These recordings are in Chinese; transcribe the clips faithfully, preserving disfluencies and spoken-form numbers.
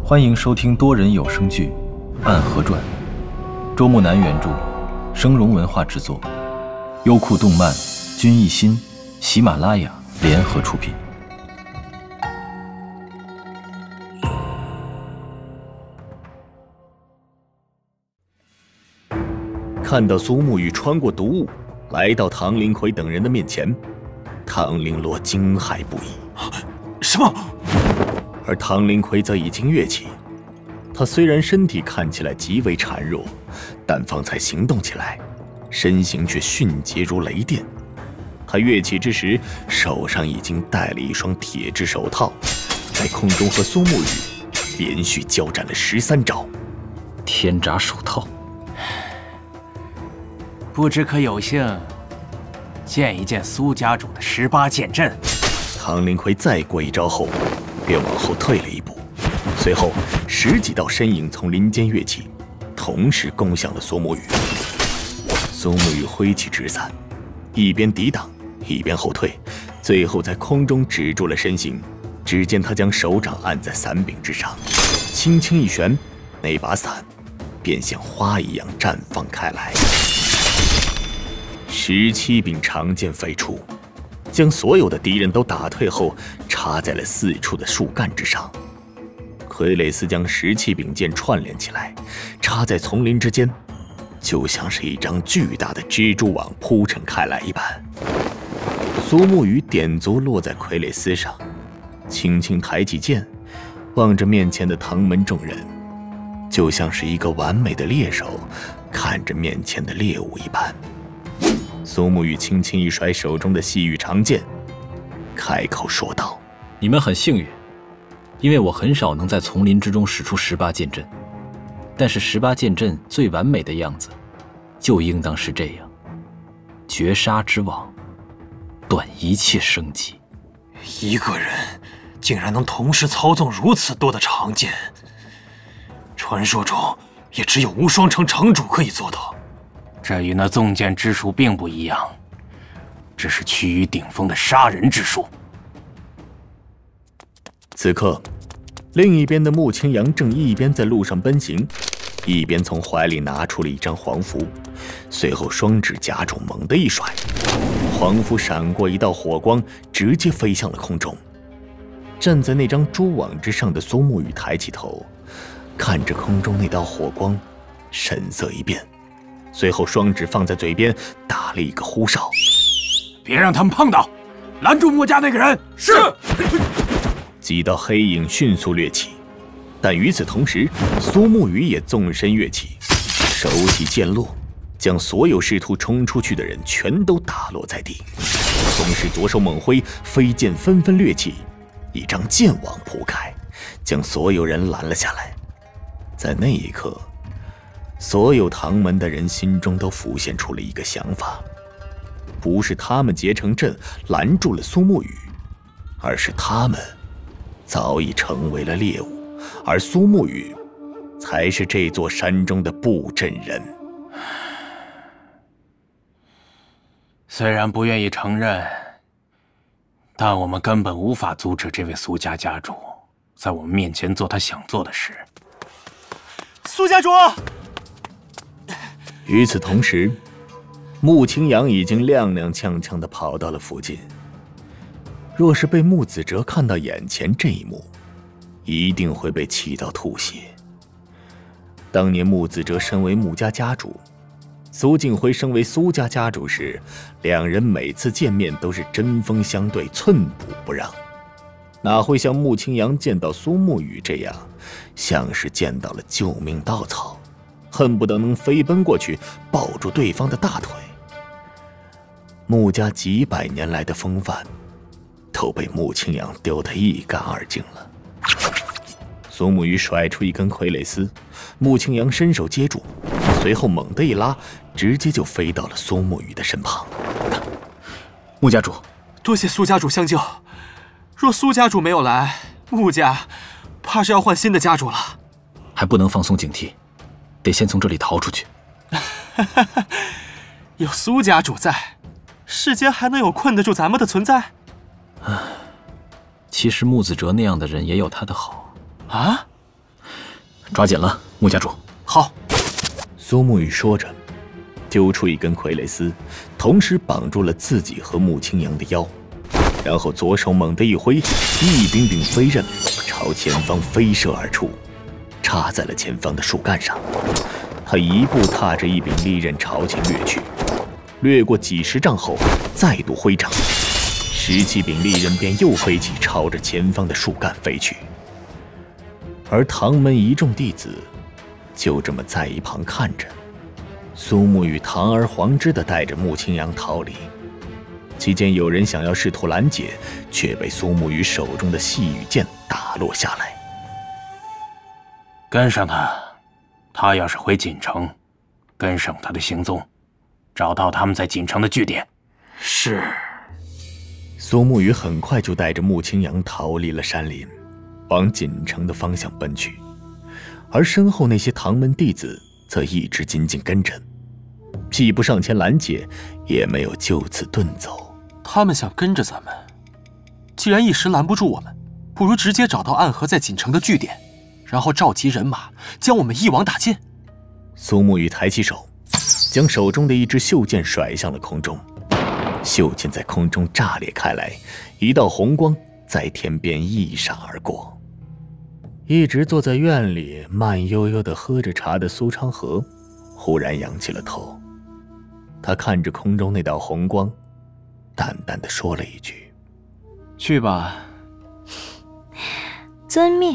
欢迎收听多人有声剧《暗河传》，周木南原著，声荣文化制作，优酷动漫、君艺心、喜马拉雅联合出品。 看到苏沐雨穿过毒雾，来到唐林奎等人的面前，唐林洛惊骇不已。 什么？ 而唐林奎则已经跃起。他虽然身体看起来极为孱弱，但方才行动起来，身形却迅捷如雷电。他跃起之时，手上已经戴了一双铁质手套，在空中和苏沐雨连续交战了十三招。 天闸手套。 不知可有幸见一见苏家主的十八剑阵？ 唐林奎再过一招后，便往后退了一步，随后十几道身影从林间跃起，同时攻向了苏沐雨。苏沐雨挥起纸伞，一边抵挡，一边后退，最后在空中止住了身形。只见他将手掌按在伞柄之上，轻轻一旋，那把伞便像花一样绽放开来。十七柄长剑飞出，将所有的敌人都打退后，插在了四处的树干之上。傀儡司将十七柄剑串联起来，插在丛林之间，就像是一张巨大的蜘蛛网铺陈开来一般。苏沐雨点足落在傀儡司上，轻轻抬起剑，望着面前的唐门众人，就像是一个完美的猎手看着面前的猎物一般。苏沐雨轻轻一甩手中的细玉长剑，开口说道：“ 你们很幸运，因为我很少能在丛林之中使出十八剑阵，但是十八剑阵最完美的样子，就应当是这样：绝杀之网，断一切生机。 一个人竟然能同时操纵如此多的长剑，传说中也只有无双城城主可以做到。 这与那纵剑之术并不一样，这是趋于顶峰的杀人之术。” 此刻，另一边的穆青阳正一边在路上奔行，一边从怀里拿出了一张黄符，随后双指夹住，猛地一甩，黄符闪过一道火光，直接飞向了空中。站在那张蛛网之上的苏沐雨抬起头，看着空中那道火光，神色一变，随后双指放在嘴边，打了一个呼哨：“ 别让他们碰到，拦住穆家那个人！”是。 几道黑影迅速掠起，但与此同时，苏沐雨也纵身跃起，手起剑落，将所有试图冲出去的人全都打落在地。同时左手猛挥，飞剑纷纷掠起，一张剑网铺开，将所有人拦了下来。在那一刻，所有唐门的人心中都浮现出了一个想法：不是他们结成阵拦住了苏沐雨，而是他们早已成为了猎物，而苏沐雨才是这座山中的布阵人。 虽然不愿意承认，但我们根本无法阻止这位苏家家主在我们面前做他想做的事。 苏家主！ 与此同时，穆青阳已经踉踉跄跄地跑到了附近。若是被穆子哲看到眼前这一幕，一定会被气到吐血。当年穆子哲身为穆家家主，苏静辉身为苏家家主时，两人每次见面都是针锋相对，寸步不让，哪会像穆青阳见到苏沐雨这样，像是见到了救命稻草，恨不得能飞奔过去抱住对方的大腿。穆家几百年来的风范都被穆青阳丢得一干二净了。苏沐雨甩出一根傀儡丝，穆青阳伸手接住，随后猛地一拉，直接就飞到了苏沐雨的身旁。 穆家主， 多谢苏家主相救，若苏家主没有来，穆家怕是要换新的家主了。 还不能放松警惕，得先从这里逃出去。 有苏家主在，世间还能有困得住咱们的存在？ 唉，其实穆子哲那样的人也有他的好啊。 抓紧了，穆家主。 好。 苏沐雨说着，揪出一根傀儡丝，同时绑住了自己和穆青阳的腰，然后左手猛地一挥，一柄柄飞刃朝前方飞射而出，插在了前方的树干上。他一步踏着一柄利刃朝前掠去，掠过几十丈后，再度挥掌，十七柄利刃便又飞起，朝着前方的树干飞去。而唐门一众弟子就这么在一旁看着，苏沐雨堂而皇之地带着穆青阳逃离。期间有人想要试图拦截，却被苏沐雨手中的细雨剑打落下来。 跟上他，他要是回锦城，跟上他的行踪，找到他们在锦城的据点。 是。 苏沐雨很快就带着穆青阳逃离了山林，往锦城的方向奔去，而身后那些唐门弟子则一直紧紧跟着，既不上前拦截，也没有就此遁走。 他们想跟着咱们，既然一时拦不住我们，不如直接找到暗河在锦城的据点，然后召集人马，将我们一网打尽。 苏沐雨抬起手，将手中的一支袖剑甩向了空中，袖剑在空中炸裂开来，一道红光在天边一闪而过。一直坐在院里慢悠悠地喝着茶的苏昌河忽然仰起了头，他看着空中那道红光，淡淡地说了一句：“ 去吧。” 遵命。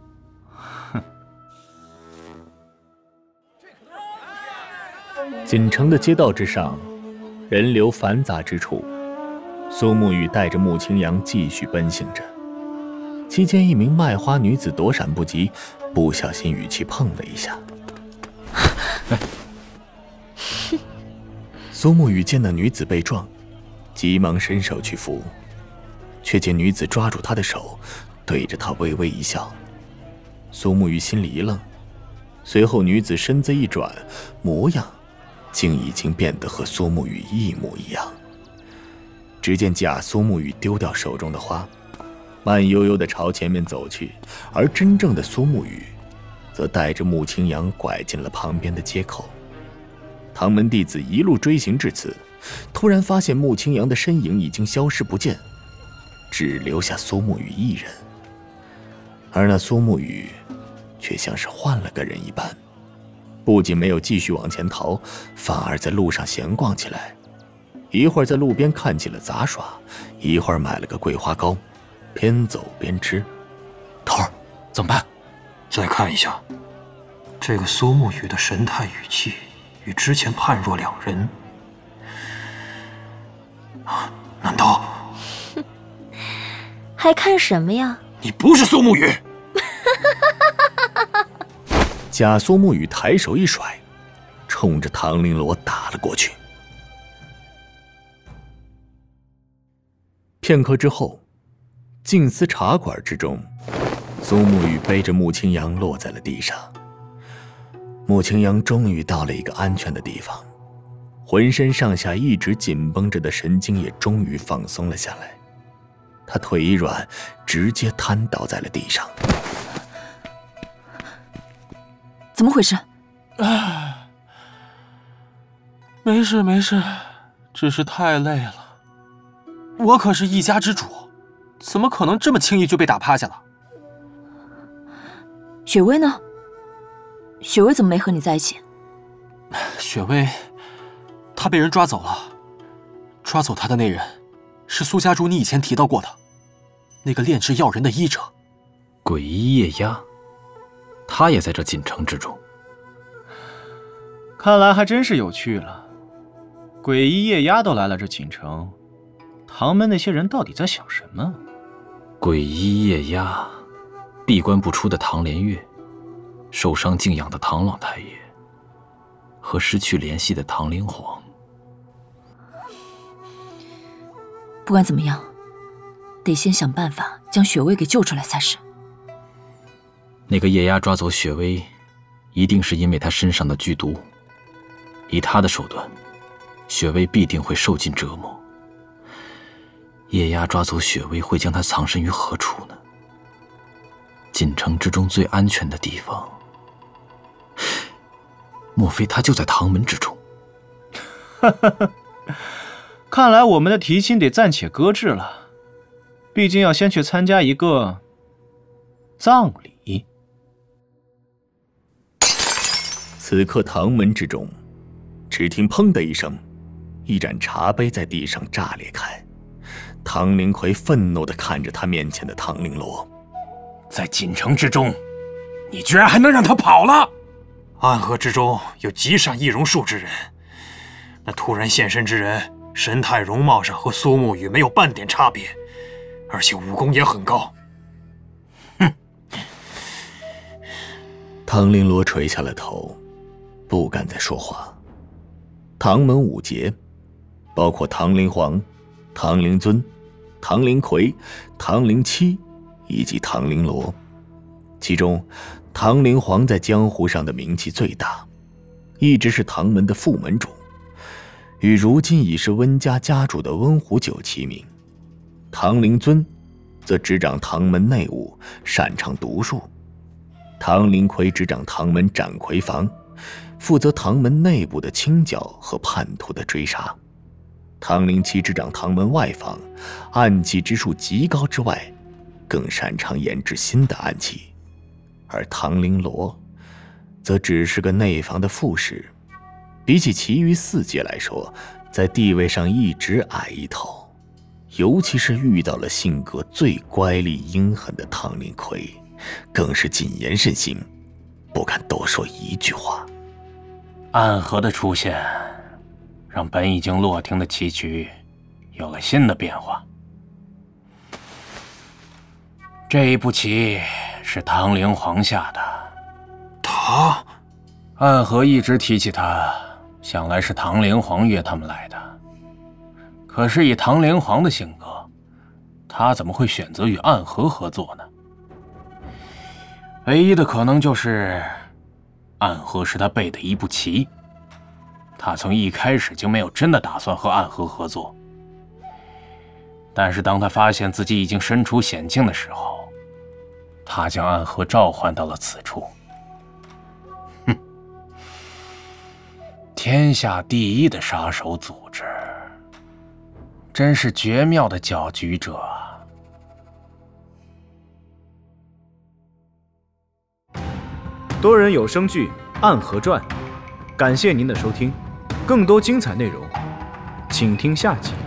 锦城的街道之上，人流繁杂之处，苏沐雨带着穆青阳继续奔行着。期间，一名卖花女子躲闪不及，不小心与其碰了一下。苏沐雨见那女子被撞，急忙伸手去扶，却见女子抓住他的手，对着他微微一笑。苏沐雨心里一愣，随后女子身子一转，模样竟已经变得和苏沐雨一模一样。只见假苏沐雨丢掉手中的花，慢悠悠地朝前面走去，而真正的苏沐雨则带着穆青阳拐进了旁边的街口。唐门弟子一路追行至此，突然发现穆青阳的身影已经消失不见，只留下苏沐雨一人。而那苏沐雨却像是换了个人一般，不仅没有继续往前逃，反而在路上闲逛起来。一会儿在路边看起了杂耍，一会儿买了个桂花糕，边走边吃。 头儿，怎么办？ 再看一下，这个苏沐雨的神态语气与之前判若两人。难道？ 还看什么呀？ 你不是苏沐雨！ 假苏沐雨抬手一甩，冲着唐绫罗打了过去。片刻之后，静思茶馆之中，苏沐雨背着穆青阳落在了地上。穆青阳终于到了一个安全的地方，浑身上下一直紧绷着的神经也终于放松了下来。他腿一软，直接瘫倒在了地上。 怎么回事？ 唉，没事没事，只是太累了。我可是一家之主，怎么可能这么轻易就被打趴下了？ 雪薇呢？雪薇怎么没和你在一起？ 雪薇，她被人抓走了。抓走她的那人，是苏家主你以前提到过的，那个炼制药人的医者。 鬼医夜鸦，他也在这锦城之中。 看来还真是有趣了。鬼医夜鸦都来了这锦城，唐门那些人到底在想什么？ 鬼医夜鸦，闭关不出的唐连月，受伤静养的唐老太爷，和失去联系的唐灵皇。 不管怎么样，得先想办法将雪薇给救出来才是。 那个夜鸦抓走雪薇，一定是因为她身上的剧毒。以他的手段，雪薇必定会受尽折磨。夜鸦抓走雪薇，会将她藏身于何处呢？锦城之中最安全的地方， 莫非他就在唐门之中？ 哈哈哈，看来我们的提亲得暂且搁置了，毕竟要先去参加一个葬礼。 此刻唐门之中，只听砰的一声，一盏茶杯在地上炸裂开。唐灵魁愤怒地看着他面前的唐绫罗， 在锦城之中，你居然还能让他跑了！ 暗河之中有极善易容术之人，那突然现身之人，神态容貌上和苏沐雨没有半点差别，而且武功也很高。 哼！ 唐绫罗垂下了头，不敢再说话。唐门五杰，包括唐灵皇、唐灵尊、唐灵魁、唐灵七以及唐绫罗，其中唐灵皇在江湖上的名气最大，一直是唐门的副门主，与如今已是温家家主的温壶酒齐名。唐灵尊则执掌唐门内务，擅长毒术。唐灵魁执掌唐门斩魁房，负责唐门内部的清剿和叛徒的追杀。唐灵七执掌唐门外房，暗器之术极高之外，更擅长研制新的暗器。而唐绫罗则只是个内房的副使，比起其余四杰来说，在地位上一直矮一头，尤其是遇到了性格最乖戾阴狠的唐灵魁，更是谨言慎行，不敢多说一句话。 暗河的出现，让本已经落停的棋局有了新的变化。这一步棋是唐灵皇下的。 他？ 暗河一直提起他，想来是唐灵皇约他们来的。可是以唐灵皇的性格，他怎么会选择与暗河合作呢？唯一的可能就是暗河是他背的一步棋，他从一开始就没有真的打算和暗河合作。但是当他发现自己已经身处险境的时候，他将暗河召唤到了此处。哼，天下第一的杀手组织，真是绝妙的搅局者啊！ 多人有声剧《暗河传》，感谢您的收听，更多精彩内容，请听下集。